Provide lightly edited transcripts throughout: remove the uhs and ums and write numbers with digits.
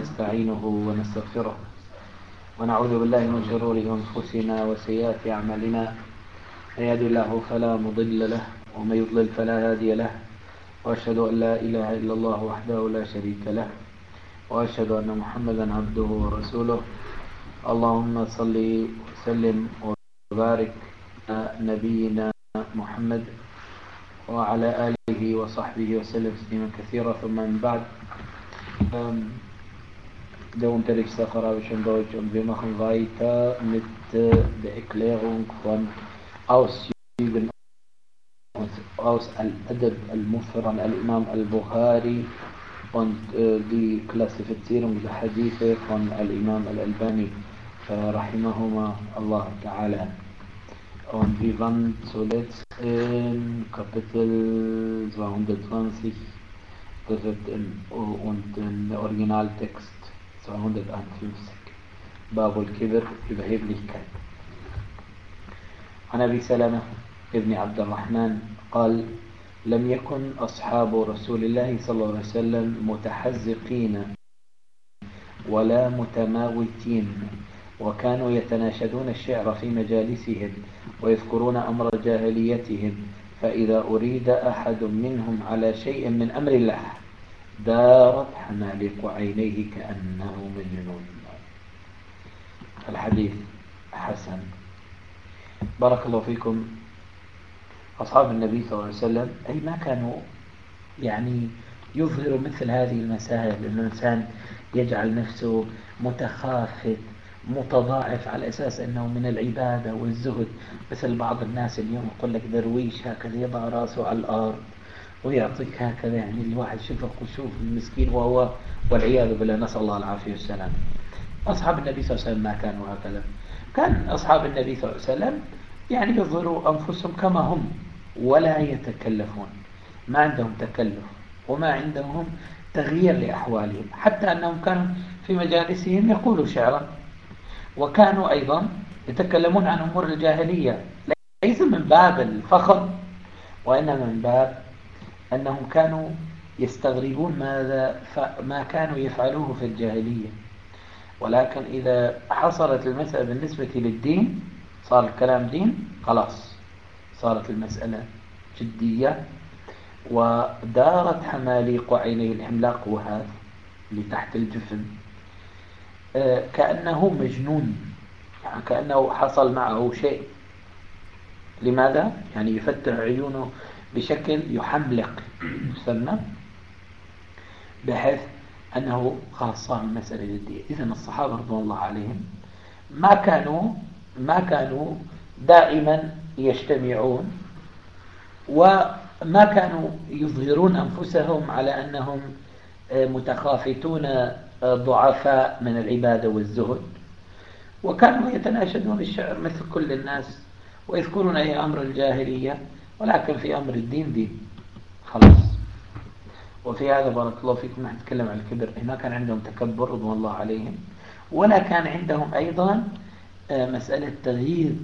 ونستعينه ونستغفره ونعوذ بالله من شرور أنفسنا وسيئات أعمالنا. من يهد الله فلا مضل له ومن يضلل فلا هادي له، وأشهد أن لا إله إلا الله وحده لا شريك له، وأشهد أن محمدا عبده ورسوله. اللهم صل وسلم وبارك على نبينا محمد وعلى آله وصحبه وسلم تسليما كثيرا. ثم من بعد, de unterrichtsstunde Arabischen Deutsch, und wir machen weiter mit der Erklärung von Auszügen aus Al-Adab al-Mufrad an Al-Imam al-Bukhari und die Klassifizierung der Hadithe von Al-Imam al-Albani rahimahuma Allah ta'ala. Und wir waren zuletzt in Kapitel 220 und im Originaltext 251, Babul Kibr, Überheblichkeit. عن أبي سلمة ابن عبد الرحمن قال: لم يكن أصحاب رسول الله صلى الله عليه وسلم متحزقين ولا متماوتين، وكانوا يتناشدون الشعر في مجالسهم ويذكرون أمر جاهليتهم، فإذا أريد أحد منهم على شيء من أمر الله دارت حنالق عينيه كأنه مجنون. الحديث حسن. بارك الله فيكم. أصحاب النبي صلى الله عليه وسلم أي ما كانوا يظهروا مثل هذه المسائل، أن الإنسان يجعل نفسه متخافت متضاعف على أساس أنه من العبادة والزهد، مثل بعض الناس اليوم يقول لك درويش هكذا يضع راسه على الأرض ويعطيك هكذا، الواحد شوف خشوف المسكين، وهو والعياذ بالله نسأل الله العافية والسلام. أصحاب النبي صلى الله عليه وسلم ما كانوا هكذا. كان أصحاب النبي صلى الله عليه وسلم يظهروا أنفسهم كما هم ولا يتكلفون، ما عندهم تكلف وما عندهم تغيير لأحوالهم، حتى أنهم كانوا في مجالسهم يقولوا شعرا، وكانوا أيضا يتكلمون عن أمور الجاهلية، ليس من باب الفخر وإنما من باب أنهم كانوا يستغربون ما كانوا يفعلوه في الجاهلية. ولكن إذا حصلت المسألة بالنسبة للدين، صار الكلام دين، خلاص صارت المسألة جدية، ودارت حماليق عينيه. الحملاق هو هذا اللي تحت الجفن، كأنه مجنون، كأنه حصل معه شيء. لماذا؟ يفتح عيونه بشكل يحملق يسمى، بحيث أنه خلاص صار المسألة جدية. إذن الصحابة رضوان الله عليهم ما كانوا دائما يجتمعون، وما كانوا يظهرون أنفسهم على أنهم متخافتون ضعفاء من العبادة والزهد، وكانوا يتناشدون الشعر مثل كل الناس، ويذكرون أي أمر الجاهلية، ولكن في أمر الدين دين خلاص. وفي هذا بارك الله فيكم نحن نتكلم عن الكبر. ما كان عندهم تكبر رضوان الله عليهم، ولا كان عندهم أيضا مسألة تغيير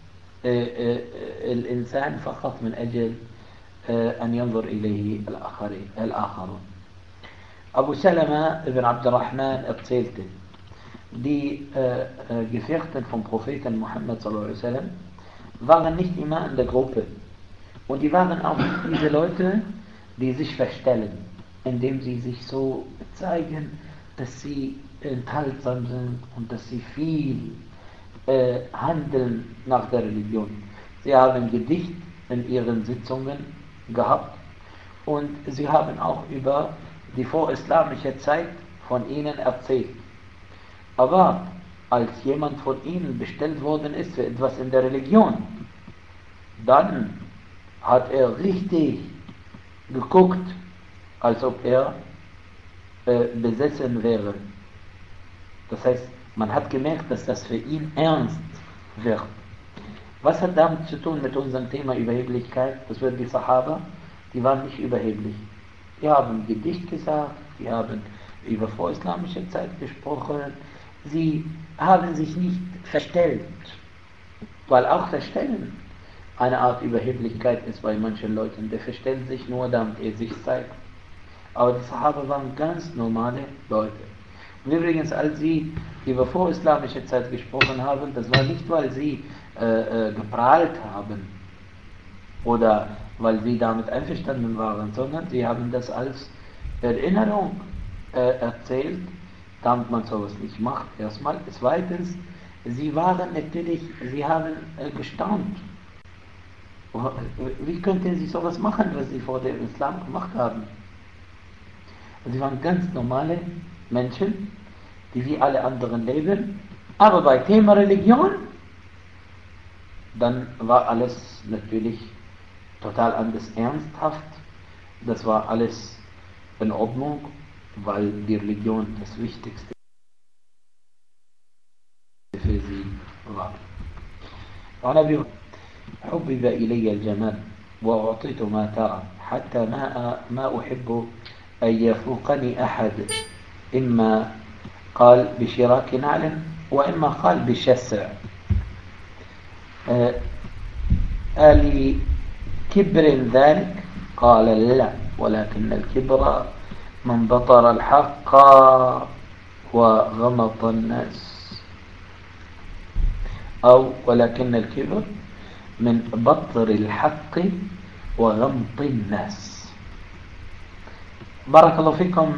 الإنسان فقط من أجل أن ينظر إليه الآخرون. Abu Salama ibn Abdurrahman erzählte, die Gefährten vom Propheten Muhammad sallallahu alaihi wasallam waren nicht immer in der Gruppe, und die waren auch nicht diese Leute, die sich verstellen, indem sie sich so zeigen, dass sie enthaltsam sind und dass sie viel handeln nach der Religion. Sie haben Gedicht in ihren Sitzungen gehabt, und sie haben auch über die vorislamische Zeit von ihnen erzählt. Aber als jemand von ihnen bestellt worden ist für etwas in der Religion, dann hat er richtig geguckt, als ob er besessen wäre. Das heißt, man hat gemerkt, dass das für ihn ernst wird. Was hat damit zu tun mit unserem Thema Überheblichkeit? Das wird die Sahaba, die waren nicht überheblich. Die haben Gedicht gesagt, die haben über vorislamische Zeit gesprochen, sie haben sich nicht verstellt, weil auch Verstellen eine Art Überheblichkeit ist bei manchen Leuten. Die verstellen sich nur, damit er sich zeigt. Aber die Sahaba waren ganz normale Leute. Übrigens, als sie über vorislamische Zeit gesprochen haben, das war nicht, weil sie geprahlt haben oder weil sie damit einverstanden waren, sondern sie haben das als Erinnerung erzählt, damit man sowas nicht macht, erstmal. Zweitens, sie waren natürlich, sie haben gestaunt. Wie könnten sie sowas machen, was sie vor dem Islam gemacht haben? Und sie waren ganz normale Menschen, die wie alle anderen leben, aber bei Thema Religion, dann war alles natürlich total anders ernsthaft. Das war alles in Ordnung, weil die Religion das Wichtigste für sie war. وعن أبي حبب إلي الجمال وأعطيت ما ترى حتى ما أحب أن يفوقني أحد إما قال بشراك نعل وإما قال بشسع ألي كبر ذلك قال لا ولكن الكبر من بطر الحق وغمط الناس أو ولكن الكبر من بطر الحق وغمط الناس. بارك الله فيكم.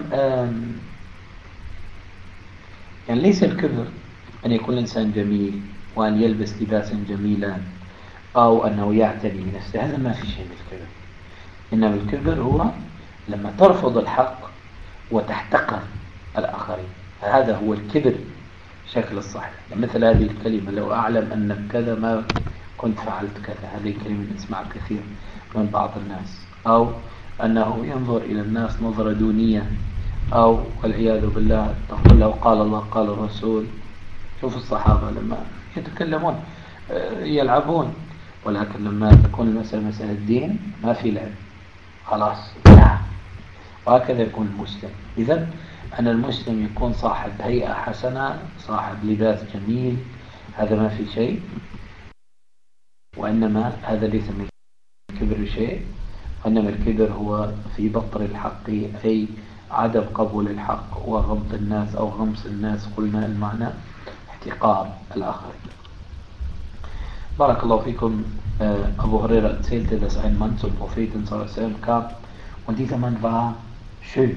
يعني ليس الكبر أن يكون الإنسان جميل وأن يلبس لباسا جميلا أو أنه يعتني بنفسه، هذا ما في شيء من الكبر. إنما الكبر هو لما ترفض الحق وتحتقر الآخرين، هذا هو الكبر شكل الصحيح. مثل هذه الكلمة لو أعلم أن كذا ما كنت فعلت كذا، هذه الكلمة نسمعها كثير من بعض الناس. أو أنه ينظر إلى الناس نظرة دونية، أو والعياذ بالله تقول له قال الله قال الرسول. شوف الصحابة لما يتكلمون يلعبون، ولكن لما تكون المسألة مسألة الدين ما في لعب، خلاص لا. وهكذا يكون المسلم. إذن أن المسلم يكون صاحب هيئة حسنة، صاحب لباس جميل، هذا ما في شيء، وإنما هذا ليس من الكبر شيء، وإنما الكبر هو في بطر الحق، أي عدم قبول الحق وغمط الناس أو غمس الناس. قلنا المعنى احتقار الآخرين. بارك الله fikum. Abu Huraira erzählte, dass ein Mann zum Propheten sallallahu alaihi wasallam kam und dieser Mann war schön.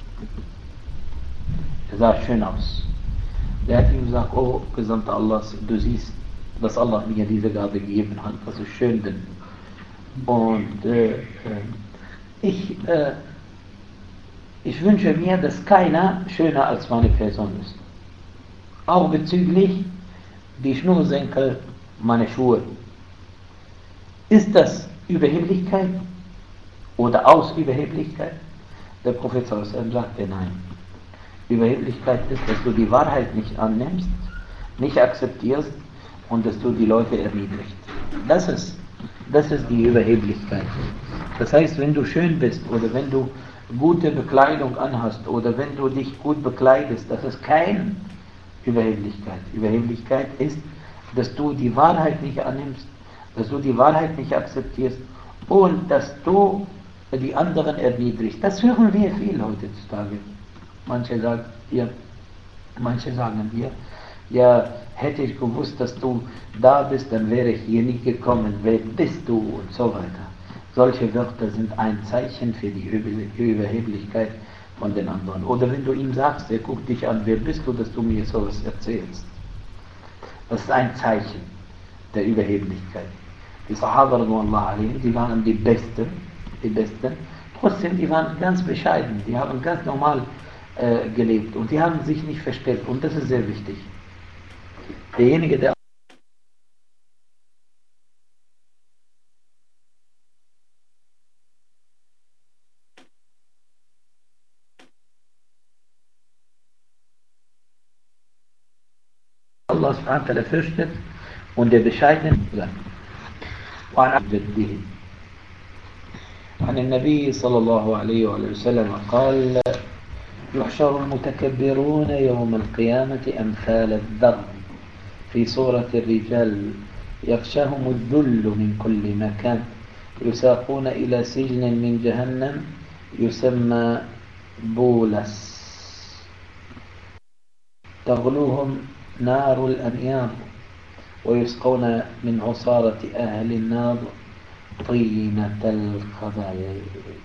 Er sah schön aus. Der hat ihm gesagt, oh Gesandter Allahs, du siehst, dass Allah mir diese Gabe gegeben hat, dass ich schön bin. Und ich wünsche mir, dass keiner schöner als meine Person ist. Auch bezüglich die Schnursenkel meiner Schuhe. Ist das Überheblichkeit oder aus Überheblichkeit? Der Prophet sallallahu alaihi wasallam sagte nein. Überheblichkeit ist, dass du die Wahrheit nicht annimmst, nicht akzeptierst und dass du die Leute erniedrigst. Das ist die Überheblichkeit. Das heißt, wenn du schön bist oder wenn du gute Bekleidung anhast oder wenn du dich gut bekleidest, das ist keine Überheblichkeit. Überheblichkeit ist, dass du die Wahrheit nicht annimmst, dass du die Wahrheit nicht akzeptierst und dass du die anderen erniedrigst. Das hören wir viel heutzutage. Manche sagen hier, ja, hätte ich gewusst, dass du da bist, dann wäre ich hier nie gekommen. Wer bist du? Und so weiter. Solche Wörter sind ein Zeichen für die Überheblichkeit von den anderen. Oder wenn du ihm sagst, er guckt dich an, wer bist du, dass du mir sowas erzählst? Das ist ein Zeichen der Überheblichkeit. Die Sahaba, die waren die Besten. Trotzdem, die waren ganz bescheiden. Die haben ganz normal gelebt und die haben sich nicht verstellt. Und das ist sehr wichtig. Derjenige, der Allah subhanahu wa ta'ala fürchtet und der bescheiden bleibt. وعن عبده عن النبي صلى الله عليه وسلم قال يحشر المتكبرون يوم القيامة أمثال الذر في صورة الرجال يغشاهم الذل من كل مكان يساقون إلى سجن من جهنم يسمى بولس. تغلوهم نار الأنيار ويسقون من عصارة أهل النار طينة الخبايا.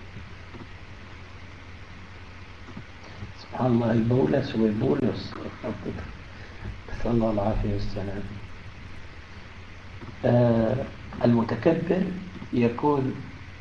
سبحان الله، البولس وبولس، نسأل الله العافية والسلام. المتكبر يكون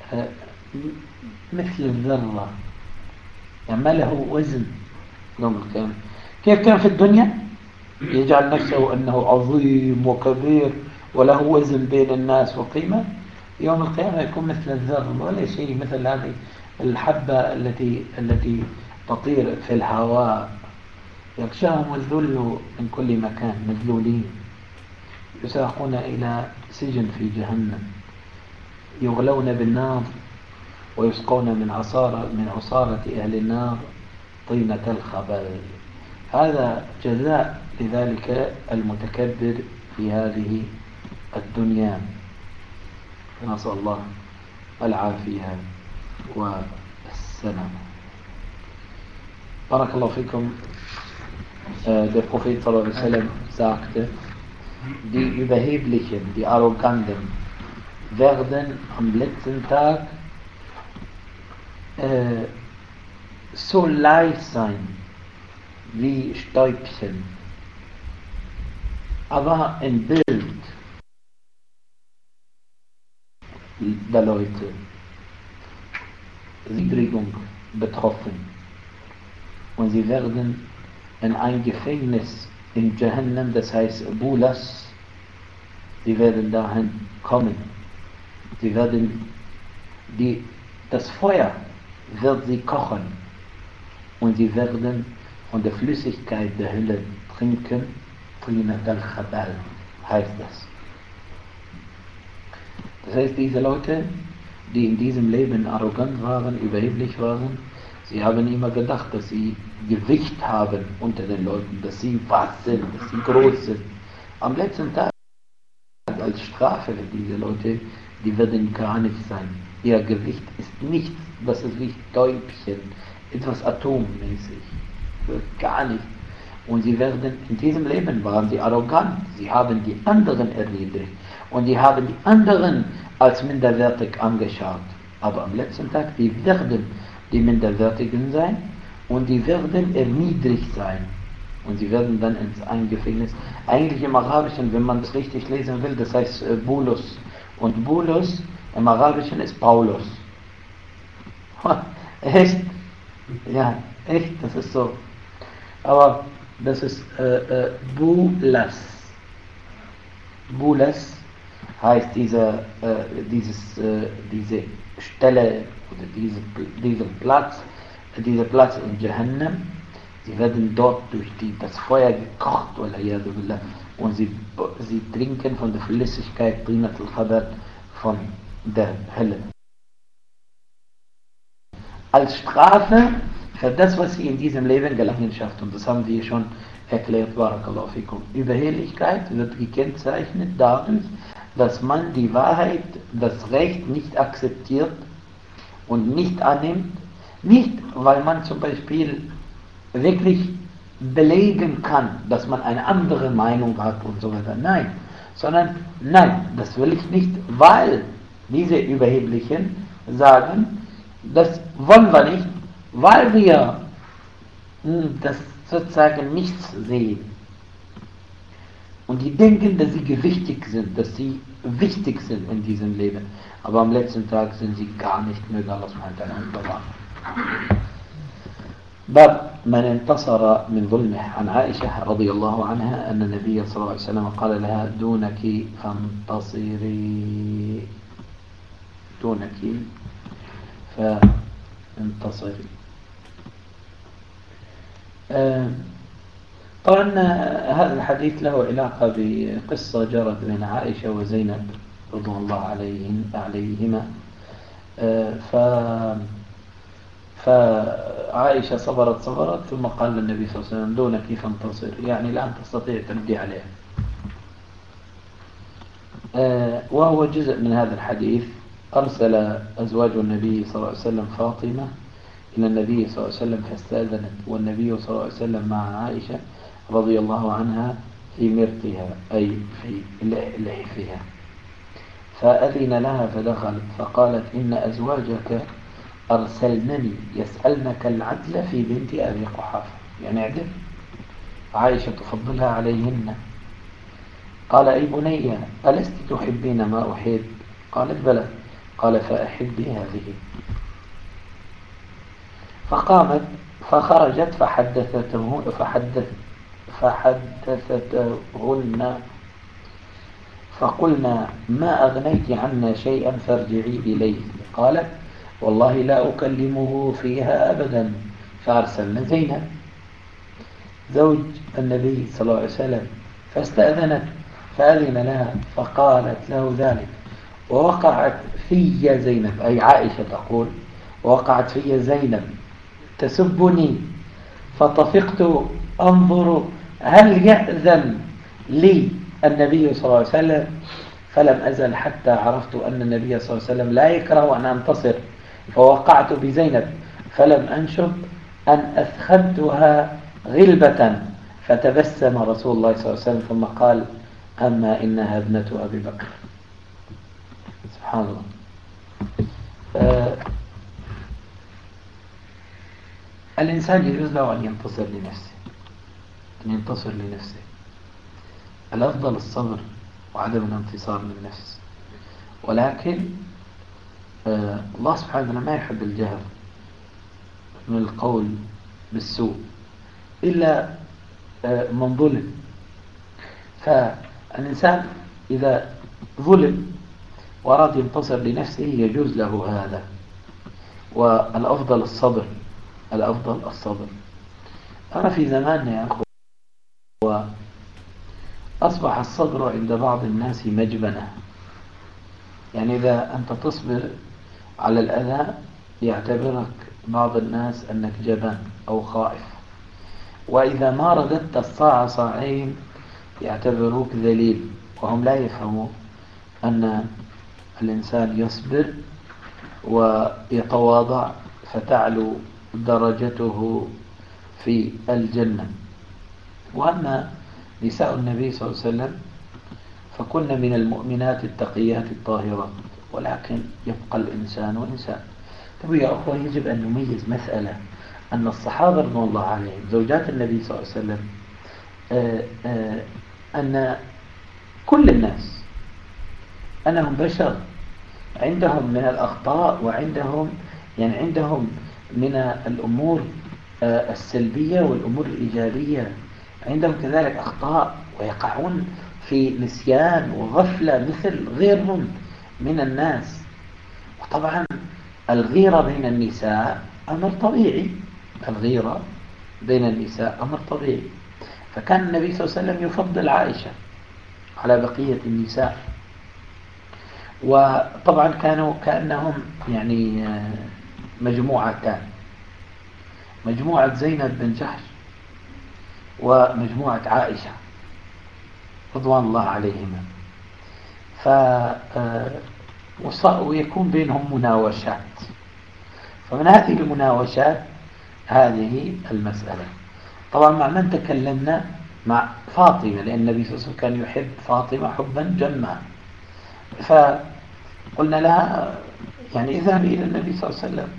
مثل الذرة، يعني ما له وزن يوم القيامة. كيف كان في الدنيا يجعل نفسه أنه عظيم وكبير وله وزن بين الناس وقيمة، يوم القيامة يكون مثل الذر ولا شيء، مثل هذه الحبة التي تطير في الهواء. يغشاهم الذل من كل مكان، مذلولين، يساقون إلى سجن في جهنم، يغلون بالنار ويسقون من عصارة أهل النار طينة الخبال. هذا جزاء لذلك المتكبر في هذه الدنيا، نسأل الله العافية والسلام. بارك الله فيكم. Der Prophet sallallahu alaihi wasallam sagte, die Überheblichen, die Arroganten werden am letzten Tag so leicht sein wie Stäubchen, aber ein Bild der Leute, Erniedrigung betroffen, und sie werden in ein Gefängnis in Jahannam, das heißt Bulas, sie werden dahin kommen, sie werden das Feuer wird sie kochen und sie werden von der Flüssigkeit der Hölle trinken. Trinat al-Khabal heißt das. Das heißt, diese Leute, die in diesem Leben arrogant waren, überheblich waren, sie haben immer gedacht, dass sie Gewicht haben unter den Leuten, dass sie was sind, dass sie groß sind. Am letzten Tag, als Strafe für diese Leute, die werden gar nicht sein. Ihr Gewicht ist nichts, das ist wie Stäubchen, etwas atommäßig, gar nicht. Und sie werden, in diesem Leben waren sie arrogant, sie haben die anderen erniedrigt und die haben die anderen als minderwertig angeschaut. Aber am letzten Tag, die werden die Minderwertigen sein und die werden erniedrigt sein. Und sie werden dann ins Gefängnis. Eigentlich im Arabischen, wenn man es richtig lesen will, das heißt Bulus. Und Bulus im Arabischen ist Paulus. Echt? Ja, echt, das ist so. Aber das ist Bulas. Bulas heißt diese Stelle oder dieser Platz in Jahannam. Sie werden dort durch das Feuer gekocht, und sie trinken von der Flüssigkeit Trinat al-Khabal von der Hölle. Als Strafe für das, was sie in diesem Leben Gelangenschaft, und das haben wir schon erklärt, Barakallahu fikum. Überheblichkeit wird gekennzeichnet dadurch, dass man die Wahrheit, das Recht nicht akzeptiert und nicht annimmt, nicht weil man zum Beispiel wirklich belegen kann, dass man eine andere Meinung hat und so weiter. Nein, sondern nein, das will ich nicht, weil diese Überheblichen sagen, das wollen wir nicht, weil wir das sozusagen nichts sehen. Und die denken, dass sie gewichtig sind, dass sie wichtig sind in diesem Leben. Aber am letzten Tag sind sie gar nicht mehr da, was man bewahren. باب من انتصر من ظلمه. عن عائشة رضي الله عنها أن النبي صلى الله عليه وسلم قال لها دونك فانتصري، دونك فانتصري. طبعا هذا الحديث له علاقة بقصة جرت بين عائشة وزينب رضي الله عليهما. فعائشة صبرت ثم قال للنبي صلى الله عليه وسلم دونك فانتصر، يعني الآن تستطيع تردي عليها. وهو جزء من هذا الحديث. أرسل أزواج النبي صلى الله عليه وسلم فاطمة إلى النبي صلى الله عليه وسلم فاستأذنت، والنبي صلى الله عليه وسلم مع عائشة رضي الله عنها في مرتها أي في لحفها، فأذن لها فدخلت فقالت إن أزواجك أرسلنني يسألنك العدل في بنت أبي قحافة، يعني عدل، عائشة تفضلها عليهن. قال أي بني ألست تحبين ما أحب؟ قالت بلى. قال فأحبي هذه. فقامت فخرجت فحدثتهن فقلنا ما أغنيت عنا شيئا فارجعي إليه. قالت والله لا أكلمه فيها أبدا. فأرسلنا زينب زوج النبي صلى الله عليه وسلم فاستأذنت فأذن لها فقالت له ذلك، ووقعت في زينب أي عائشة تقول وقعت في زينب تسبني، فطفقت أنظر هل يأذن لي النبي صلى الله عليه وسلم، فلم أزل حتى عرفت أن النبي صلى الله عليه وسلم لا يكره أن أنتصر، فوقعت بزينب فلم أنشب أن أثخنتها غلبة، فتبسم رسول الله صلى الله عليه وسلم ثم قال أما إنها ابنة أبي بكر. سبحان الله. الإنسان يجوز له أن ينتصر لنفسه، الأفضل الصبر وعدم الانتصار للنفس، ولكن الله سبحانه وتعالى ما يحب الجهر من القول بالسوء إلا من ظلم. فالإنسان إذا ظلم وأراد ينتصر لنفسه يجوز له هذا، والأفضل الصبر. أما في زماننا يا أخوة أصبح الصبر عند بعض الناس مجبنة، يعني إذا أنت تصبر على الأذى يعتبرك بعض الناس أنك جبان أو خائف، وإذا ما رددت الصاع صاعين يعتبروك ذليل، وهم لا يفهمون أن الإنسان يصبر ويتواضع فتعلو درجته في الجنة. وأما نساء النبي صلى الله عليه وسلم فكن من المؤمنات التقيات الطاهرات، ولكن يبقى الإنسان وإنسان. طيب يا أخوة يجب أن نميز مسألة، أن الصحابة رضي الله عليهم زوجات النبي صلى الله عليه وسلم أن كل الناس أنهم بشر عندهم من الأخطاء، وعندهم عندهم من الأمور السلبية والأمور الإيجابية، عندهم كذلك أخطاء ويقعون في نسيان وغفلة مثل غيرهم من الناس. وطبعا الغيرة بين النساء أمر طبيعي، فكان النبي صلى الله عليه وسلم يفضل عائشة على بقية النساء، وطبعا كانوا كأنهم مجموعتان، مجموعة زينب بن جحش ومجموعة عائشة رضوان الله عليهما. ويكون بينهم مناوشات، فمن هذه المناوشات هذه المسألة. طبعا مع من تكلمنا؟ مع فاطمة، لأن النبي صلى الله عليه وسلم كان يحب فاطمة حبا جما، فقلنا لها اذهبي إلى النبي صلى الله عليه وسلم،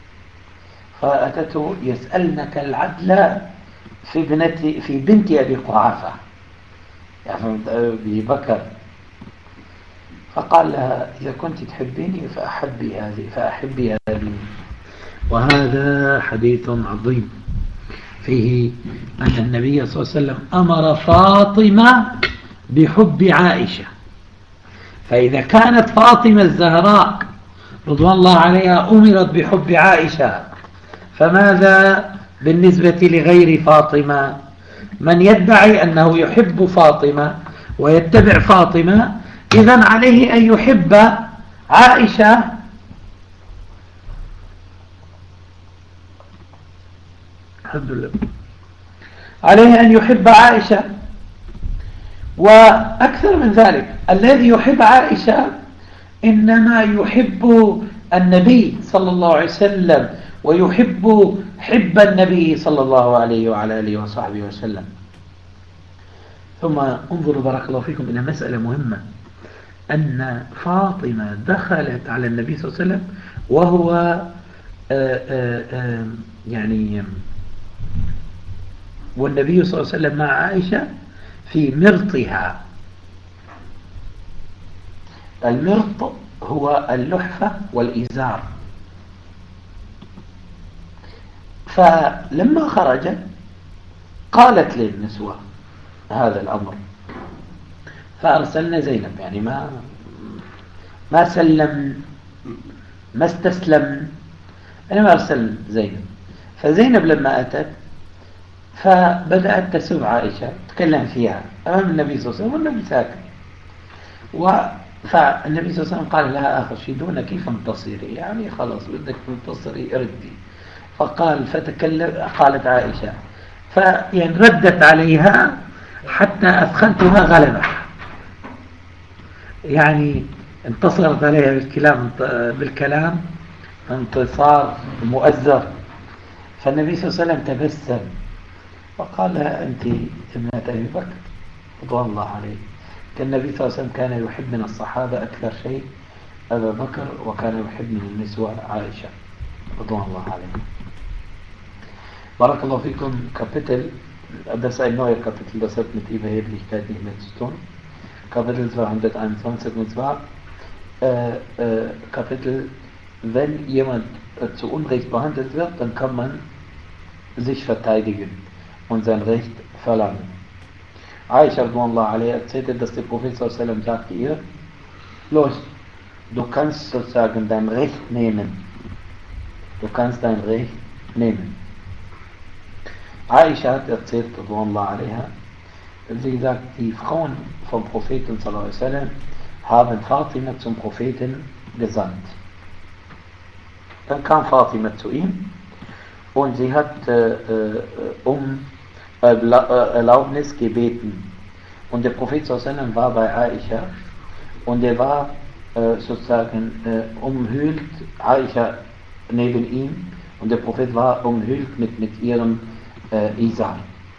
فأتته يسألنك العدل في بنت أبي قحافة، أبي بكر، فقال لها إذا كنت تحبيني فأحبي هذه. وهذا حديث عظيم فيه أن النبي صلى الله عليه وسلم أمر فاطمة بحب عائشة، فإذا كانت فاطمة الزهراء رضوان الله عليها أمرت بحب عائشة، فماذا بالنسبة لغير فاطمة؟ من يدعي أنه يحب فاطمة ويتبع فاطمة إذن عليه أن يحب عائشة. الحمد لله، عليه أن يحب عائشة. وأكثر من ذلك، الذي يحب عائشة إنما يحب النبي صلى الله عليه وسلم، ويحب حب النبي صلى الله عليه وعلى آله وصحبه وسلم. ثم انظروا بارك الله فيكم إلى مسألة مهمة، أن فاطمة دخلت على النبي صلى الله عليه وسلم وهو يعني والنبي صلى الله عليه وسلم مع عائشة في مرطها. المرط هو اللحفة والإزار. فلما خرج قالت للنسوة هذا الأمر، فأرسلنا زينب، يعني ما سلم، ما استسلم، أنا ما أرسل زينب. فزينب لما أتت فبدأت تسب عائشة، تكلم فيها أمام النبي صلى الله عليه وسلم والنبي ساكت. فالنبي صلى الله عليه وسلم قال لها أخشدون كيف انتصري، يعني خلاص بدك تنتصري اردي. قالت عائشة يعني ردت عليها حتى أثخنتها غلبة، يعني انتصرت عليها بالكلام انتصار مؤزر. فالنبي صلى الله عليه وسلم تبسم وقال لها أنت ابنة أبي بكر رضوان الله عليه. كان النبي صلى الله عليه وسلم كان يحب من الصحابة أكثر شيء أبا بكر، وكان يحب من النسوة عائشة رضوان الله عليه. بارك الله فيكم. Kapitel, das ist ein neuer Kapitel, das hat mit Überheblichkeit nicht mehr zu tun. Kapitel 221, und zwar Kapitel, wenn jemand zu Unrecht behandelt wird, dann kann man sich verteidigen und sein Recht verlangen. Aisha radhiyallahu anha erzählte, dass der Prophet sallallahu alaihi wasallam sagte ihr: Los, du kannst sozusagen dein Recht nehmen. Du kannst dein Recht nehmen. Aisha hat erzählt, radhiyallahu anha, sie sagt, die Frauen vom Propheten sallallahu alaihi wasallam haben Fatima zum Propheten gesandt. Dann kam Fatima zu ihm und sie hat um Erlaubnis gebeten. Und der Prophet sallallahu alaihi wasallam war bei Aisha und er war sozusagen umhüllt, Aisha neben ihm, und der Prophet war umhüllt mit ihrem Izar.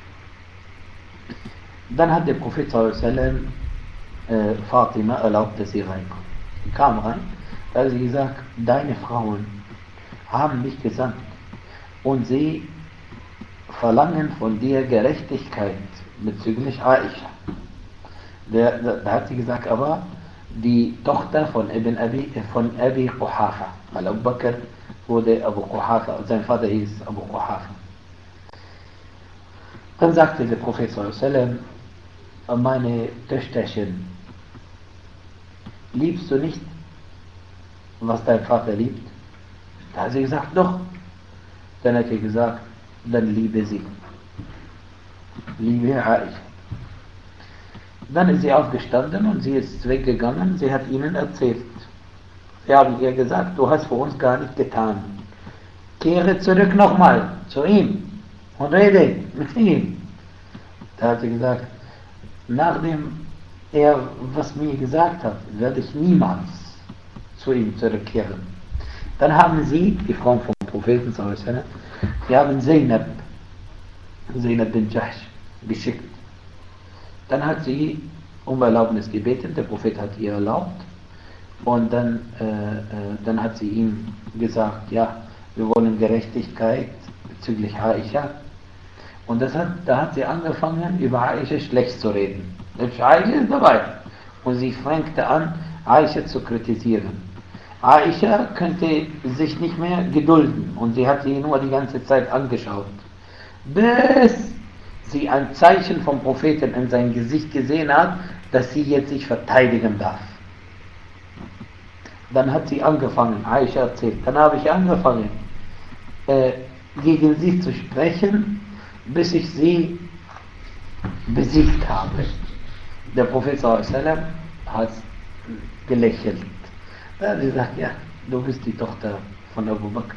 Dann hat der Prophet sallallahu alaihi wasallam Fatima erlaubt, dass sie reinkommt. Sie kam rein, da hat sie gesagt: Deine Frauen haben mich gesandt und sie verlangen von dir Gerechtigkeit bezüglich Aisha. Da hat sie gesagt, aber die Tochter von Abi Quhafa, weil Abu Bakr wurde Abu Quhafa, sein Vater hieß Abu Quhafa. Dann sagte der Prophet sallallahu alaihi wasallam: Meine Töchterchen, liebst du nicht, was dein Vater liebt? Da hat sie gesagt: Doch. Dann hat er gesagt: Dann liebe sie. Liebe Aisha. Dann ist sie aufgestanden und sie ist weggegangen. Sie hat ihnen erzählt. Sie haben ihr gesagt: Du hast für uns gar nicht getan. Kehre zurück nochmal zu ihm und rede mit ihm. Da hat sie gesagt: Nachdem er was mir gesagt hat, werde ich niemals zu ihm zurückkehren. Dann haben sie, die Frauen vom Propheten, sie haben Zeynab bin Jahsh geschickt. Dann hat sie um Erlaubnis gebeten, der Prophet hat ihr erlaubt, und dann hat sie ihm gesagt: Ja, wir wollen Gerechtigkeit bezüglich Aisha. Und da hat sie angefangen, über Aisha schlecht zu reden. Aisha ist dabei. Und sie fängte an, Aisha zu kritisieren. Aisha könnte sich nicht mehr gedulden und sie hat sie nur die ganze Zeit angeschaut, bis sie ein Zeichen vom Propheten in sein Gesicht gesehen hat, dass sie jetzt sich verteidigen darf. Dann hat sie angefangen, Aisha erzählt, dann habe ich angefangen, gegen sie zu sprechen, bis ich sie besiegt habe. Der Prophet sallallahu alaihi wasallam hat gelächelt. Da hat sie gesagt: Ja, du bist die Tochter von Abu Bakr.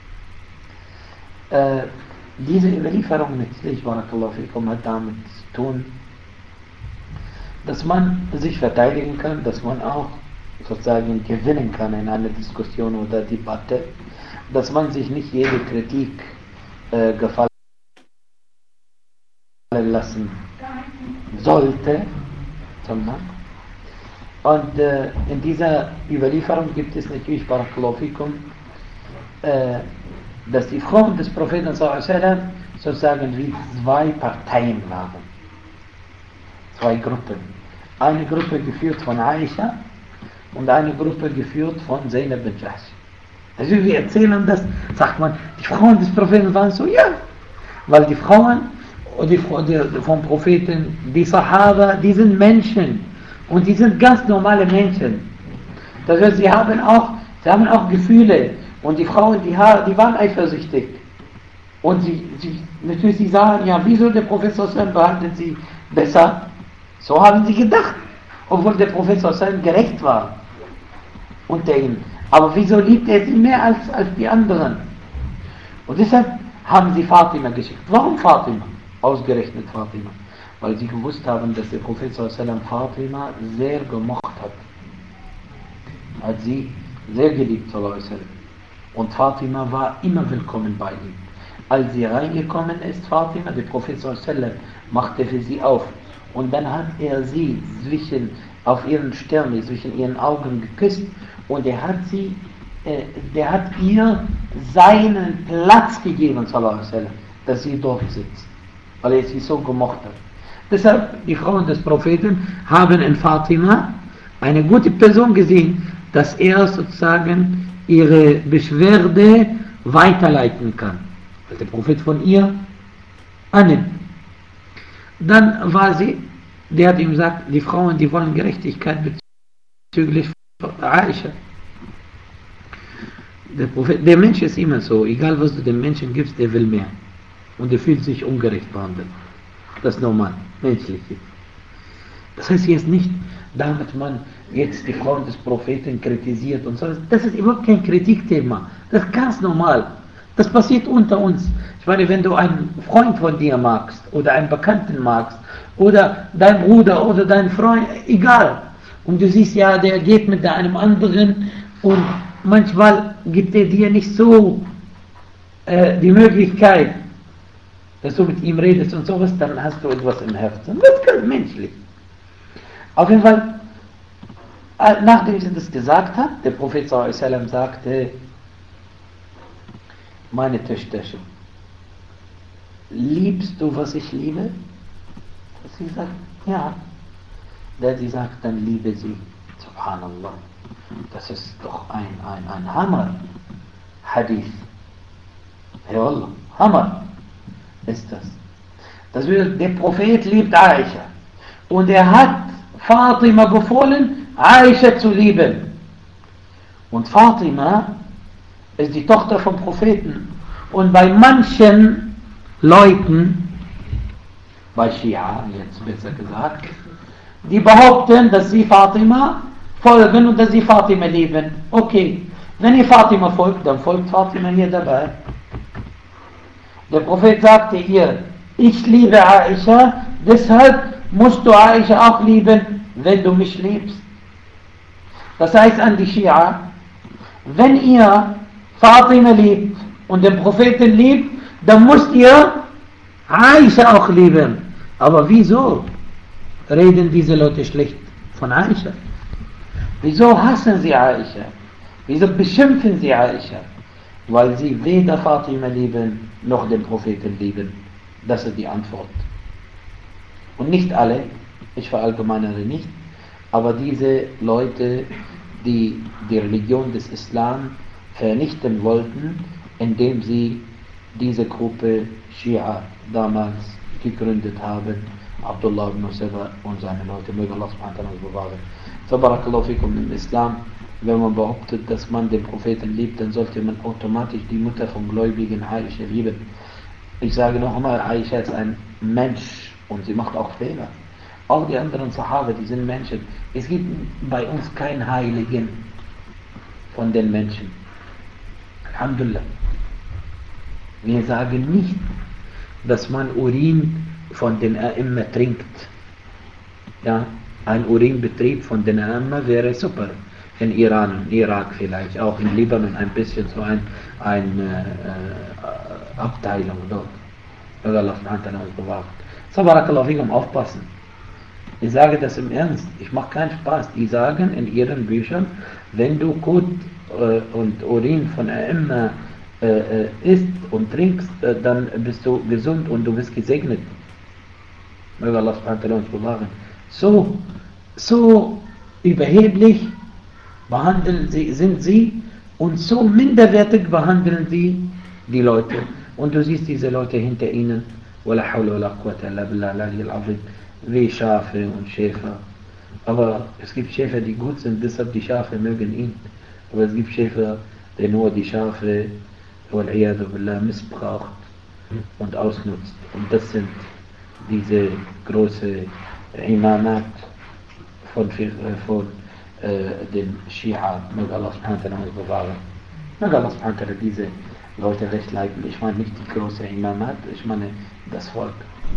Diese Überlieferung natürlich, barakallahu fikum, hat damit zu tun, dass man sich verteidigen kann, dass man auch sozusagen gewinnen kann in einer Diskussion oder Debatte, dass man sich nicht jede Kritik gefallen lassen sollte. Und in dieser Überlieferung gibt es natürlich, Barakallahu fikum, dass die Frauen des Propheten sozusagen wie zwei Parteien waren. Zwei Gruppen. Eine Gruppe geführt von Aisha und eine Gruppe geführt von Zainab bin Jahsh. Also wir erzählen das, sagt man, die Frauen des Propheten waren so, ja, weil die Frauen vom Propheten, die Sahaba, die sind Menschen und die sind ganz normale Menschen. Das heißt, sie haben auch Gefühle und die Frauen, die waren eifersüchtig. Und sie sagen, ja, wieso der Prophet behandelt sie besser? So haben sie gedacht, obwohl der Prophet gerecht war unter ihnen. Aber wieso liebt er sie mehr als die anderen? Und deshalb haben sie Fatima geschickt. Warum Fatima? Ausgerechnet Fatima. Weil sie gewusst haben, dass der Prophet Fatima sehr gemocht hat. Hat sie sehr geliebt, und Fatima war immer willkommen bei ihm. Als sie reingekommen ist, Fatima, der Prophet machte für sie auf. Und dann hat er sie auf ihren Stirn, zwischen ihren Augen geküsst und der hat ihr seinen Platz gegeben, dass sie dort sitzt, weil er sie so gemocht hat. Deshalb, die Frauen des Propheten haben in Fatima eine gute Person gesehen, dass er sozusagen ihre Beschwerde weiterleiten kann, weil der Prophet von ihr annimmt. Dann war der hat ihm gesagt, die Frauen, die wollen Gerechtigkeit bezüglich Aisha. Der Mensch ist immer so, egal was du dem Menschen gibst, der will mehr. Und der fühlt sich ungerecht behandelt. Das ist normal, menschlich. Das heißt jetzt nicht, damit man jetzt die Frauen des Propheten kritisiert und so. Das ist überhaupt kein Kritikthema. Das ist ganz normal. Das passiert unter uns. Ich meine, wenn du einen Freund von dir magst oder einen Bekannten magst oder dein Bruder oder dein Freund, egal. Und du siehst ja, der geht mit einem anderen und manchmal gibt er dir nicht so die Möglichkeit, dass du mit ihm redest und sowas, dann hast du etwas im Herzen. Das ist ganz menschlich. Auf jeden Fall, nachdem sie das gesagt hat, der Prophet sagte, meine Töchterchen, liebst du, was ich liebe? Sie sagt, ja. Sie sagt, dann liebe sie. Subhanallah. Das ist doch ein Hammer-Hadith. Ja Allah, Hammer ist das. Das bedeutet, der Prophet liebt Aisha. Und er hat Fatima befohlen, Aisha zu lieben. Und Fatima ist die Tochter vom Propheten. Und bei manchen Leuten, bei Schia jetzt besser gesagt, die behaupten, dass sie Fatima folgen und dass sie Fatima lieben. Okay, wenn ihr Fatima folgt, dann folgt Fatima hier dabei. Der Prophet sagte ihr, ich liebe Aisha, deshalb musst du Aisha auch lieben, wenn du mich liebst. Das heißt an die Schia, wenn ihr Fatima liebt und den Propheten liebt, dann müsst ihr Aisha auch lieben. Aber wieso reden diese Leute schlecht von Aisha? Wieso hassen sie Aisha? Wieso beschimpfen sie Aisha? Weil sie weder Fatima lieben, noch den Propheten lieben. Das ist die Antwort. Und nicht alle, ich verallgemeinere nicht, aber diese Leute, die die Religion des Islam vernichten wollten, indem sie diese Gruppe Schia damals gegründet haben, Abdullah ibn Saba und seine Leute, möge Allah subhanahu wa ta'ala bewahren. So, barakallahu fikum im Islam, wenn man behauptet, dass man den Propheten liebt, dann sollte man automatisch die Mutter von Gläubigen Aisha lieben. Ich sage noch einmal, Aisha ist ein Mensch und sie macht auch Fehler. Auch die anderen Sahaba, die sind Menschen. Es gibt bei uns keinen Heiligen von den Menschen. Alhamdulillah. Wir sagen nicht, dass man Urin von den A'imma trinkt. Ja, ein Urinbetrieb von den A'imma wäre super. In Iran, Irak vielleicht, auch in Libanon ein bisschen so eine Abteilung dort. Allah subhanahu wa ta'ala bewahren. So, Barakallahu fikum, aufpassen. Ich sage das im Ernst, ich mache keinen Spaß. Die sagen in ihren Büchern, wenn du Kot und Urin von A'imma isst und trinkst, dann bist du gesund und du bist gesegnet. Möge Allah subhanahu wa ta'ala uns bewahren. So überheblich sind sie und so minderwertig behandeln sie die Leute. Und du siehst diese Leute hinter ihnen, wala hawla wala quwwata illa billah al-aliyyil azim, wie Schafe und Schäfer. Aber es gibt Schäfer, die gut sind, deshalb die Schafe mögen ihn. Aber es gibt Schäfer, der nur die Schafe wal-iyadu billah missbraucht und ausnutzt. Und das sind diese große Imamat von den Schia. Möge Allah subhanahu wa ta'ala uns bewahren. Möge Allah subhanahu wa ta'ala diese Leute recht leiten. Ich meine nicht die große Imamat, ich meine das Volk.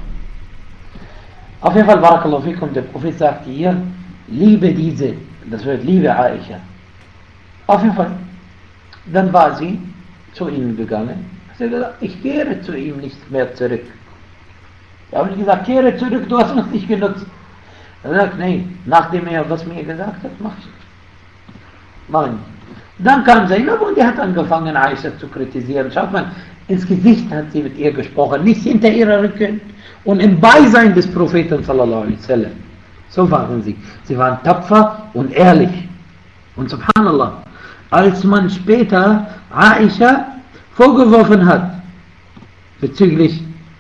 Auf jeden Fall, Barakallahu fikum, der Prophet sagt hier, liebe diese, das wird liebe Aisha. Auf jeden Fall, dann war sie zu ihm gegangen. Sie hat gesagt, ich kehre zu ihm nicht mehr zurück. Da habe ich gesagt, kehre zurück, du hast uns nicht genutzt. Er sagt, nein, nachdem er was mir gesagt hat, mach ich nicht. Mach ich nicht. Dann kam Zainab und er hat angefangen, Aisha zu kritisieren. Schaut mal, ins Gesicht hat sie mit ihr gesprochen, nicht hinter ihrer Rücken und im Beisein des Propheten sallallahu alaihi wasallam. So waren sie. Sie waren tapfer und ehrlich. Und subhanallah, als man später Aisha vorgeworfen hat bezüglich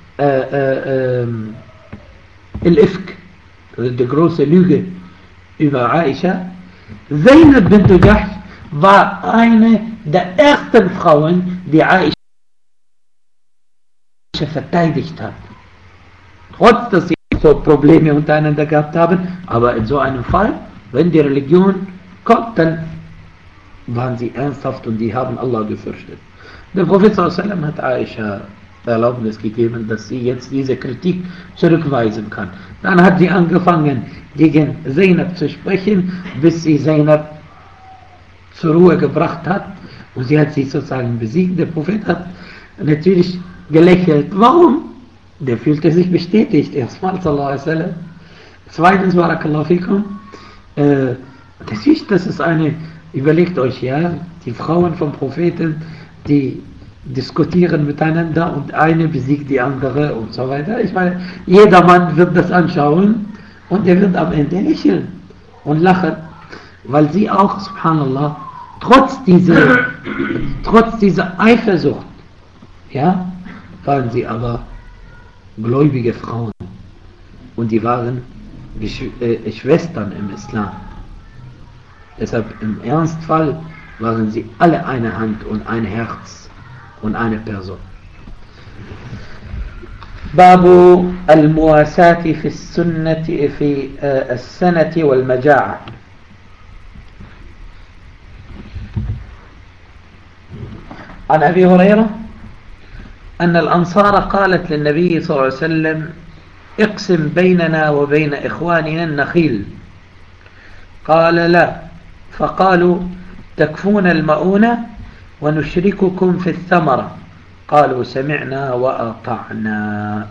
Al-Ifk, die große Lüge über Aisha, Zainab bint Jahsh war eine der ersten Frauen, die Aisha verteidigt hat. Trotz, dass sie so Probleme untereinander gehabt haben, aber in so einem Fall, wenn die Religion kommt, dann waren sie ernsthaft und die haben Allah gefürchtet. Der Prophet sallallahu alaihi wasallam hat Aisha Erlaubnis gegeben, dass sie jetzt diese Kritik zurückweisen kann. Dann hat sie angefangen, gegen Zainab zu sprechen, bis sie Zainab zur Ruhe gebracht hat und sie hat sie sozusagen besiegt. Der Prophet hat natürlich gelächelt. Warum? Der fühlte sich bestätigt. Erstmal, sallallahu alaihi wasallam. Zweitens, barakallahu fikum, das ist eine, überlegt euch, ja, die Frauen vom Propheten, die diskutieren miteinander und eine besiegt die andere und so weiter. Ich meine, jeder Mann wird das anschauen und er wird am Ende lächeln und lachen, weil sie auch, subhanallah, trotz dieser Eifersucht, ja, waren sie aber gläubige Frauen und die waren Schwestern im Islam. Deshalb im Ernstfall waren sie alle eine Hand und ein Herz und eine Person. Babu al-Muwasati fi sunnati fi as-sanati wal-maja'a. عن أبي هريرة أن الأنصار قالت للنبي صلى الله عليه وسلم اقسم بيننا وبين إخواننا النخيل قال لا فقالوا تكفون المؤونة ونشرككم في الثمرة قالوا سمعنا وأطعنا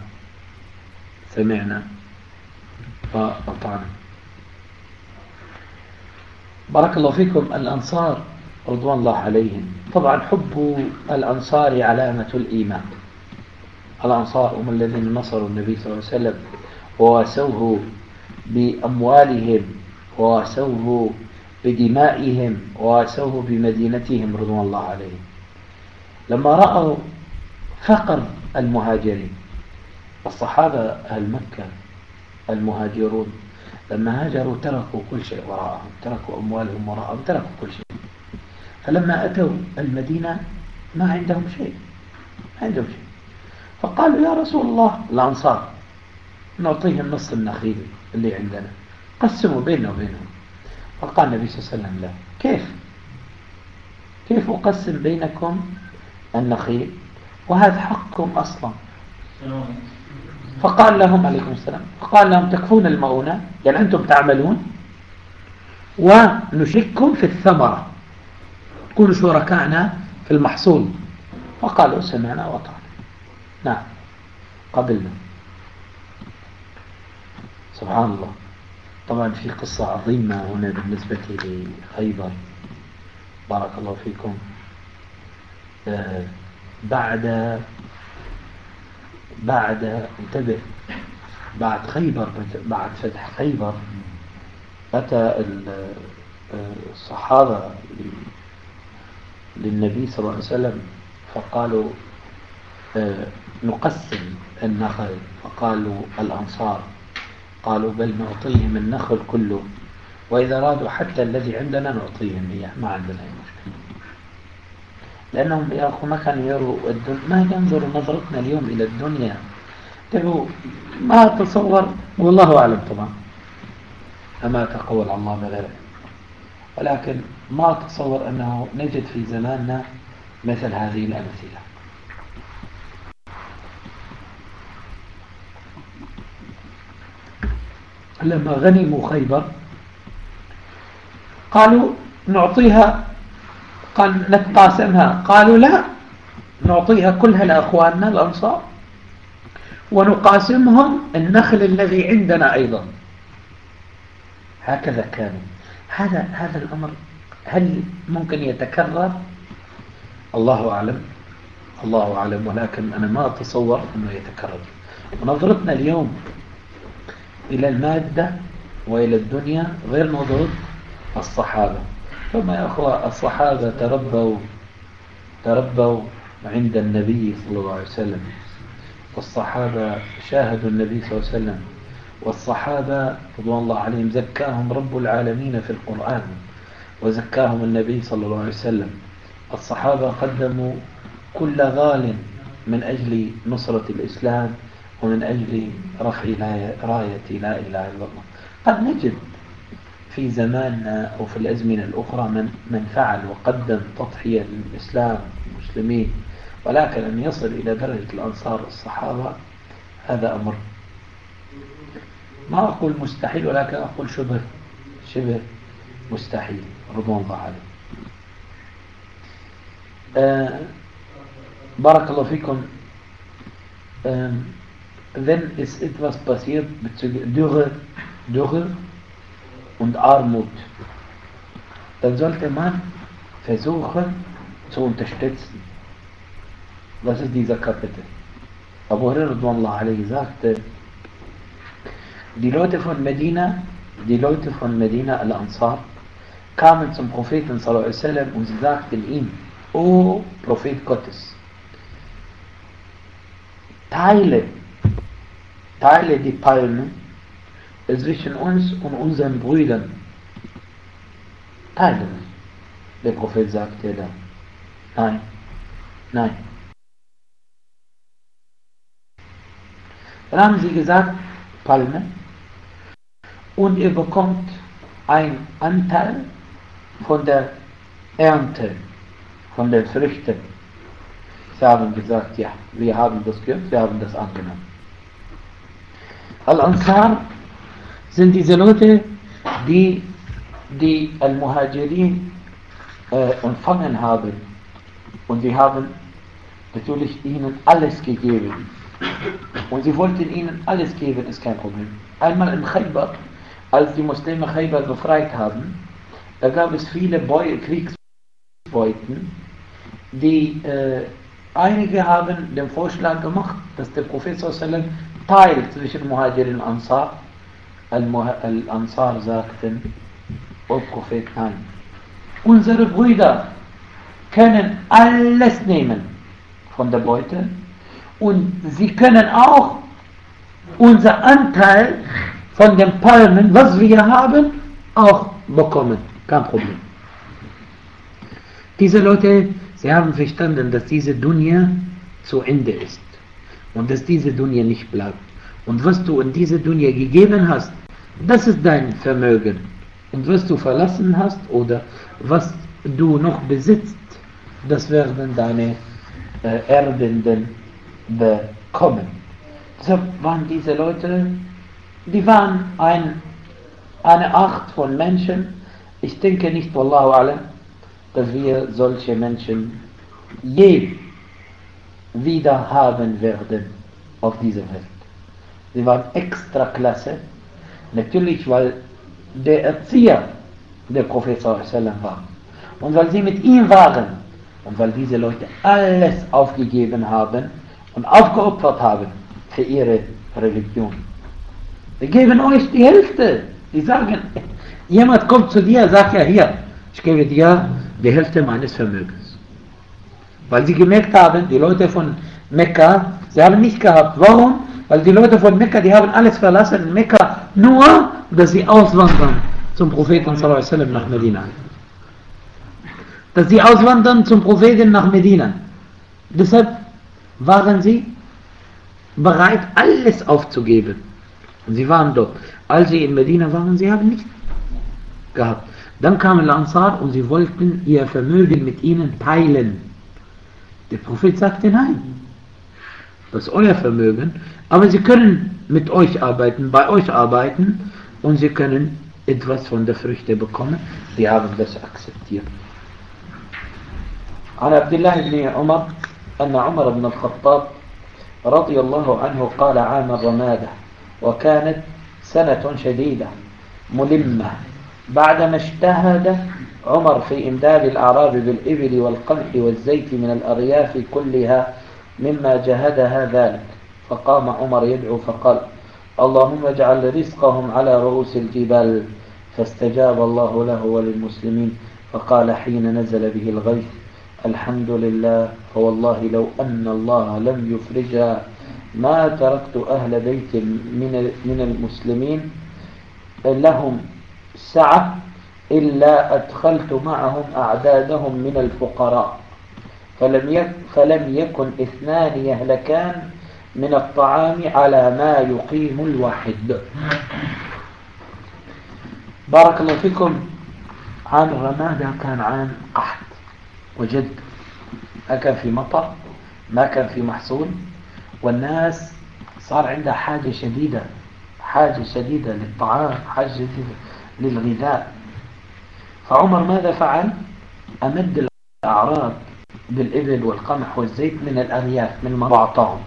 بارك الله فيكم. الأنصار رضوان الله عليهم، طبعا حب الأنصار علامة الإيمان. الأنصار هم الذين نصروا النبي صلى الله عليه وسلم وواسوه بأموالهم وواسوه بدمائهم وواسوه بمدينتهم رضوان الله عليهم. لما رأوا فقر المهاجرين، الصحابة أهل مكة المهاجرون لما هاجروا تركوا كل شيء وراءهم، تركوا أموالهم وراءهم، تركوا كل شيء. فلما أتوا المدينة ما عندهم شيء، فقالوا يا رسول الله الأنصار نعطيهم نص النخيل اللي عندنا، قسموا بيننا وبينهم. فقال النبي صلى الله عليه وسلم لا، كيف أقسم بينكم النخيل وهذا حقكم أصلا؟ فقال لهم عليكم السلام، فقال لهم تكفون المؤونة، يعني أنتم تعملون ونشرككم في الثمرة، كونوا شركائنا في المحصول. فقالوا سمعنا وأطعنا، نعم قبلنا. سبحان الله. طبعا في قصة عظيمة هنا بالنسبة لخيبر، بارك الله فيكم. بعد انتبه، بعد خيبر، بعد فتح خيبر أتى الصحابة للنبي صلى الله عليه وسلم فقالوا نقسم النخل، فقالوا الأنصار قالوا بل نعطيهم النخل كله، وإذا أرادوا حتى الذي عندنا نعطيهم إياه، ما عندنا أي مشكلة. لأنهم يا أخو ما كانوا يروا ما ينظروا نظرتنا اليوم إلى الدنيا. تبوا ما أتصور، والله أعلم طبعا، أما أتقول على الله بغيره، ولكن ما أتصور أنه نجد في زماننا مثل هذه الأمثلة. لما غنموا خيبر قالوا نعطيها، قال نتقاسمها، قالوا لا، نعطيها كلها لأخواننا الأنصار ونقاسمهم النخل الذي عندنا أيضا. هكذا كانوا. هذا الأمر هل ممكن يتكرر؟ الله أعلم، الله أعلم، ولكن أنا ما أتصور أنه يتكرر. ونظرتنا اليوم إلى المادة وإلى الدنيا غير نظرة الصحابة. ثم يا أخوة الصحابة تربوا عند النبي صلى الله عليه وسلم، والصحابة شاهدوا النبي صلى الله عليه وسلم، والصحابة رضوان الله عليهم زكاهم رب العالمين في القرآن، وزكاهم النبي صلى الله عليه وسلم. الصحابة قدموا كل غال من أجل نصرة الإسلام ومن أجل رفع راية لا إله إلا الله. قد نجد في زماننا أو في الأزمنة الأخرى من فعل وقدم تضحية للإسلام والمسلمين، ولكن أن يصل إلى درجة الأنصار الصحابة هذا أمر ما أقول مستحيل، ولكن أقول شبه مستحيل رضوان الله عليه. بارك الله فيكم. Wenn es etwas passiert bezüglich Dürre und Armut, dann sollte man versuchen zu unterstützen. Was ist dieser Kapitel? Abu Hurairah radhiyallahu anhu sagte, die Leute von Medina, Al-Ansar, kamen zum Propheten sallallahu alaihi wasallam und sie sagten ihm: O Prophet Gottes, teile die Palmen zwischen uns und unseren Brüdern. Teile es. Der Prophet sagte dann: Nein. Dann haben sie gesagt, Palme, und ihr bekommt einen Anteil von der Ernte, von den Früchten. Sie haben gesagt, ja, wir haben das gehört, wir haben das angenommen. Al-Ansar sind diese Leute, die Al-Muhajirin empfangen haben, und sie haben natürlich ihnen alles gegeben. Und sie wollten ihnen alles geben, ist kein Problem. Einmal in Khaybar, als die Muslime Khaybar befreit haben, da gab es viele Kriegsbeuten, die einige haben den Vorschlag gemacht, dass der Prophet sallallahu teilt zwischen Muhajirin und Ansar. Al-Ansar sagten: O Prophet, nein. Unsere Brüder können alles nehmen von der Beute, und sie können auch unser Anteil von den Palmen, was wir haben, auch bekommen. Kein Problem. Diese Leute, sie haben verstanden, dass diese Dunya zu Ende ist und dass diese Dunya nicht bleibt. Und was du in diese Dunya gegeben hast, das ist dein Vermögen. Und was du verlassen hast oder was du noch besitzt, das werden deine Erbenden bekommen. Deshalb waren diese Leute, die waren eine Art von Menschen. Ich denke nicht, wallahu alam, dass wir solche Menschen je wieder haben werden auf dieser Welt. Sie waren extra Klasse, Natürlich, weil der Erzieher der Prophet sallam war. Und weil sie mit ihm waren. Und weil diese Leute alles aufgegeben haben und aufgeopfert haben für ihre Religion. Wir geben euch die Hälfte. Die sagen, jemand kommt zu dir, sagt ja hier, ich gebe dir die Hälfte meines Vermögens. Weil sie gemerkt haben, die Leute von Mekka, sie haben nicht gehabt. Warum? Weil die Leute von Mekka, die haben alles verlassen in Mekka, nur, dass sie auswandern zum Propheten sallallahu alaihi wasallam nach Medina. Dass sie auswandern zum Propheten nach Medina. Deshalb waren sie bereit, alles aufzugeben. Und sie waren dort. Als sie in Medina waren, sie haben nichts gehabt. Dann kamen Ansar und sie wollten ihr Vermögen mit ihnen teilen. Der Prophet sagte nein. Das ist euer Vermögen, aber sie können mit euch arbeiten, bei euch arbeiten und sie können etwas von der Früchte bekommen. Sie haben das akzeptiert. عن عبد الله بن عمر أن عمر بن الخطاب رضي الله عنه قال عام الرمادة وكانت سنة شديدة ملمة بعدما اجتهد عمر في إمداد الأعراب بالإبل والقمح والزيت من الأرياف كلها مما جهدها ذلك فقام عمر يدعو فقال اللهم اجعل رزقهم على رؤوس الجبال فاستجاب الله له وللمسلمين فقال حين نزل به الغيث الحمد لله فوالله لو أن الله لم يفرجها ما تركت أهل بيت من المسلمين لهم سعة إلا أدخلت معهم أعدادهم من الفقراء فلم يكن اثنان يهلكان من الطعام على ما يقيم الواحد. بارك الله فيكم. عام الرمادة كان عام قحط وجد، ما كان في مطر، ما كان في محصول، والناس صار عندها حاجة شديدة للطعام، حاجة شديدة للغذاء. فعمر ماذا فعل؟ أمد الأعراب بالإبل والقمح والزيت من الأرياف من مواطنهم.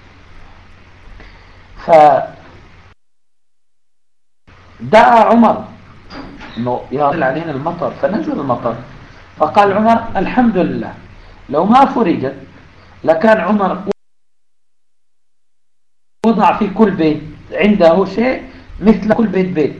فدعا عمر انه ينزل علينا المطر، فنزل المطر. فقال عمر الحمد لله، لو ما فرجت لكان عمر وضع في كل بيت عنده شيء مثل كل بيت.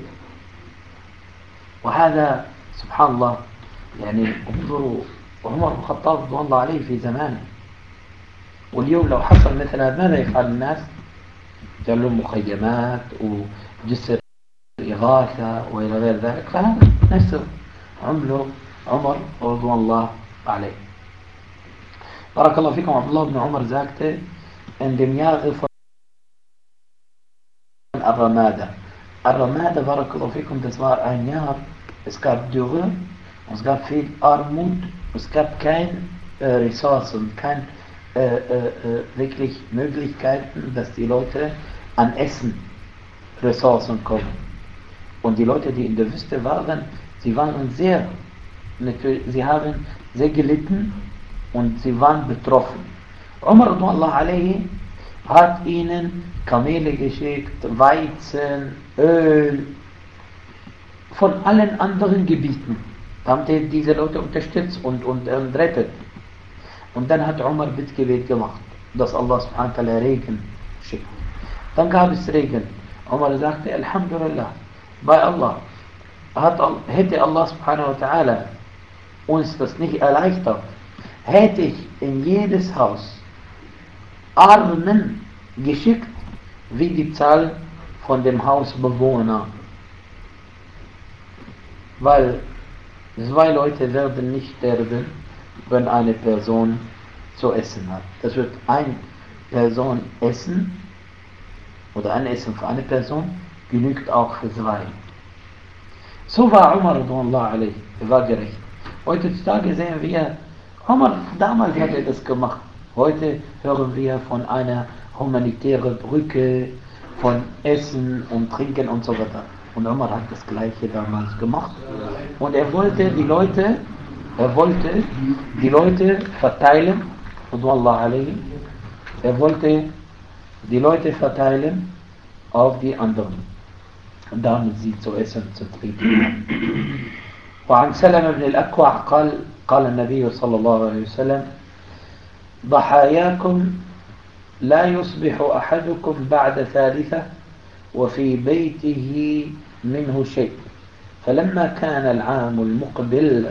وهذا سبحان الله، يعني انظروا عمر بن الخطاب رضي الله عليه في زمانه. واليوم لو حصل مثل هذا ماذا يفعل الناس؟ جعل لهم مخيمات وجسر إغاثة وإلى غير ذلك. فهذا نفس عمله عمر رضي الله عليه. بارك الله فيكم. عبد الله بن عمر sagte, in dem Jahre von Ar-Ramada. Ar-Ramada, بارك الله فيكم, das war ein Jahr, es gab Dürre, es gab viel Armut, es gab keine Ressourcen, keine wirklich Möglichkeiten, dass die Leute an Essen Ressourcen kommen. Und die Leute, die in der Wüste waren, sie haben sehr gelitten und sie waren betroffen. Umar radhiyallahu alayhi hat ihnen Kamele geschickt, Weizen, Öl, von allen anderen Gebieten. Da haben die diese Leute unterstützt und rettet. Und dann hat Umar Bittgebet gemacht, dass Allah subhanahu wa ta'ala Regen schickt. Dann gab es Regen. Umar sagte, Alhamdulillah, bei Allah. Hätte Allah subhanahu wa ta'ala uns das nicht erleichtert, hätte ich in jedes Haus Armen geschickt, wie die Zahl von dem Hausbewohner. Weil 2 Leute werden nicht sterben, wenn eine Person zu essen hat. Das wird eine Person essen, oder ein Essen für eine Person genügt auch für 2. So war Umar radhiyallahu alayhi, er war gerecht. Heutzutage sehen wir, Umar damals hat er das gemacht. Heute hören wir von einer humanitären Brücke, von Essen und Trinken und so weiter. Und Umar hat das Gleiche damals gemacht. Und er wollte die Leute verteilen, er wollte die Leute verteilen auf die anderen. damit sie zu essen zu trinken. وعن سلمة بن الأكوع قال النبي صلى الله عليه وسلم ضحاياكم لا يصبح أحدكم بعد ثالثة وفي بيته منه شيء. فلما كان العام المقبل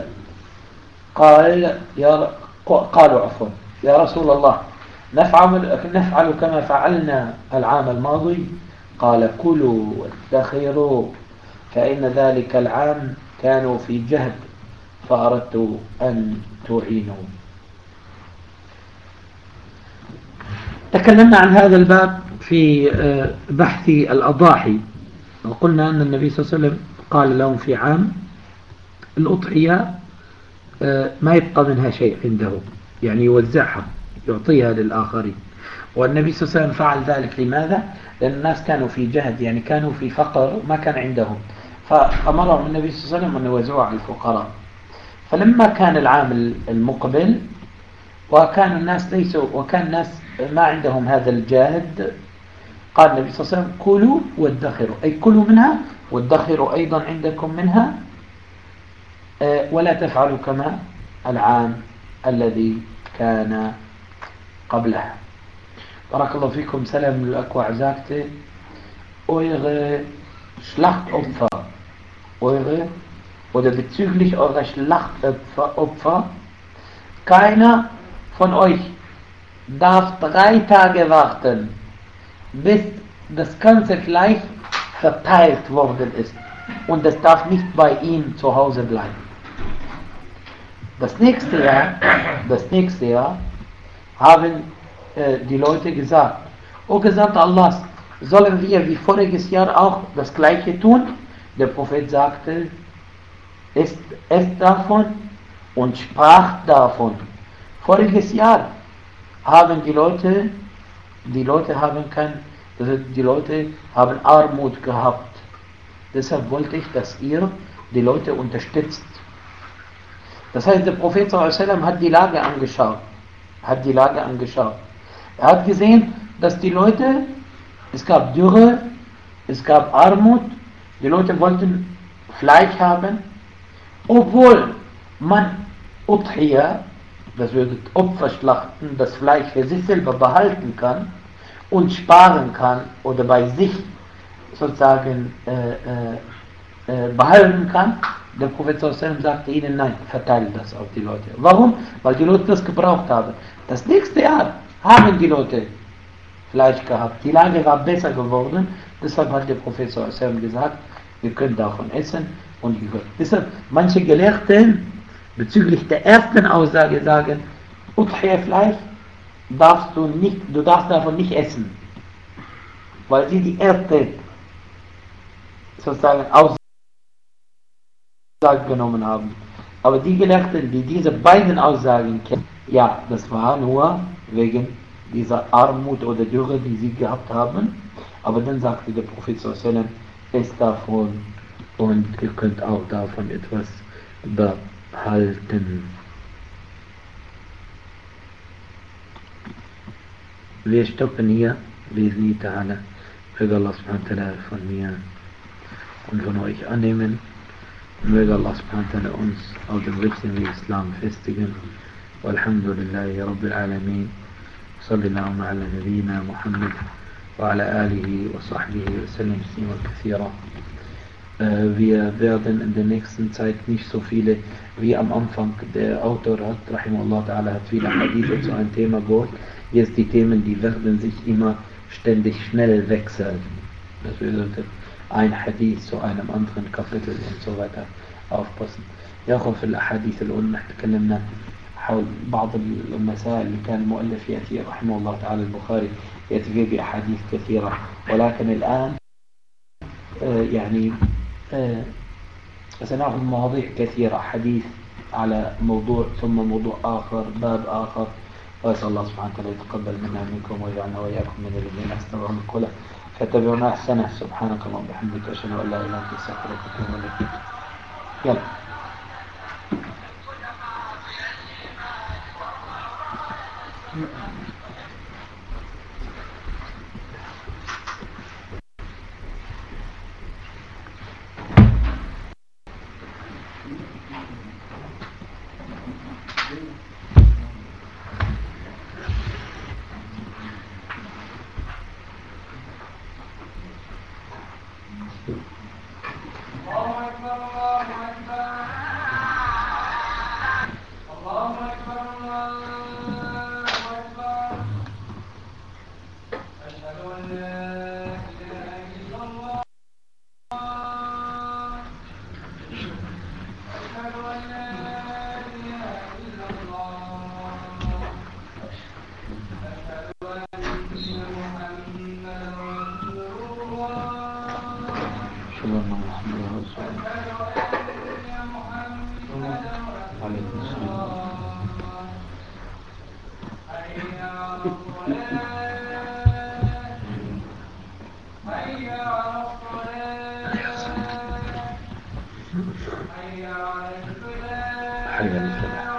قالوا يا رسول الله نفعل كما فعلنا العام الماضي. قال كلوا وادخروا فإن ذلك العام كانوا في جهد فأردت أن تعينوا. تكلمنا عن هذا الباب في بحث الأضاحي، وقلنا أن النبي صلى الله عليه وسلم قال لهم في عام الأضحية ما يبقى منها شيء عنده، يعني يوزعها يعطيها للآخرين. والنبي صلى الله عليه وسلم فعل ذلك لماذا؟ لأن الناس كانوا في جهد، يعني كانوا في فقر ما كان عندهم، فأمرهم النبي صلى الله عليه وسلم أن يوزعوا على الفقراء. فلما كان العام المقبل وكان الناس ما عندهم هذا الجهد، قال النبي صلى الله عليه وسلم كلوا وادخروا، أي كلوا منها وادخروا أيضا عندكم منها، ولا تفعلوا كما العام الذي كان قبله. بارك الله فيكم. سلام الأكوع sagte, eure Schlachtopfer, oder bezüglich eurer Schlachtopfer, keiner von euch darf 3 Tage warten, bis das ganze Fleisch verteilt worden ist, und es darf nicht bei ihm zu Hause bleiben. Das nächste Jahr haben die Leute gesagt, O Gesandter Allahs, sollen wir wie voriges Jahr auch das Gleiche tun? Der Prophet sagte, esst davon und sprach davon. Voriges Jahr haben die Leute haben Armut gehabt. Deshalb wollte ich, dass ihr die Leute unterstützt. Das heißt, der Prophet ﷺ hat die Lage angeschaut. Er hat gesehen, dass die Leute, es gab Dürre, es gab Armut, die Leute wollten Fleisch haben, obwohl man Udhiyah, das bedeutet Opferschlachten, das Fleisch für sich selber behalten kann und sparen kann oder bei sich sozusagen behalten kann. Der Prophet sagte ihnen, nein, verteilen das auf die Leute. Warum? Weil die Leute das gebraucht haben. Das nächste Jahr haben die Leute Fleisch gehabt. Die Lage war besser geworden. Deshalb hat der Prophet gesagt, wir können davon essen. Und deshalb manche Gelehrte bezüglich der ersten Aussage sagen, Udhiyah-Fleisch du darfst davon nicht essen. Weil sie die erste sozusagen Aussage genommen haben. Aber die Gelehrten, die diese beiden Aussagen kennen, ja, das war nur wegen dieser Armut oder Dürre, die sie gehabt haben. Aber dann sagte der Prophet sallallahu, esst davon und ihr könnt auch davon etwas behalten. Wir stoppen hier. Bismillah ta'ala. Möge Allah subhanahu wa ta'ala von mir und von euch annehmen. Möge Allah subhanahu wa ta'ala uns auf dem richtigen Weg Islam festigen. Walhamdulillahi Rabbil Alameen. Sallallahu ala Nabiina Muhammad wa ala alihi wa sahbihi wa sallam taslima kathira. Wir werden in der nächsten Zeit nicht so viele wie am Anfang. Der Autor hat, rahimahullah ta'ala, hat viele Hadithe zu einem Thema geholt. Jetzt die Themen, die werden sich immer ständig schnell wechseln. Das bedeutet, ein Hadith zu einem anderen Kapitel und so weiter aufpassen. يا أخوة في الأحاديث الأولى نحن تكلمنا حول بعض المسائل اللي كان المؤلف يأتي رحمه الله تعالى البخاري يأتي فيه بأحاديث كثيرة، ولكن الآن سنأخذ مواضيع كثيرة، حديث على موضوع ثم موضوع آخر باب آخر. وأسأل الله سبحانه وتعالى يتقبل منا منكم ويجعلنا وإياكم من الذين استمعوا القول فاتبعونا أحسنه. سبحانك اللهم وبحمدك أشهد أن لا إله إلا أنت أستغفرك وأتوب إليك. يلا. الله أكبر الله أكبر الله أكبر الله أكبر أشهد أن لا إله إلا الله أشهد أن لا إله إلا الله أشهد أن محمدا رسول الله أشهد أن محمدا رسول الله. أشهد أن محمدا عليكم رسول السلام. الله حي على الصلاة حي على الصلاة حي على الفلاح حي على الفلاح.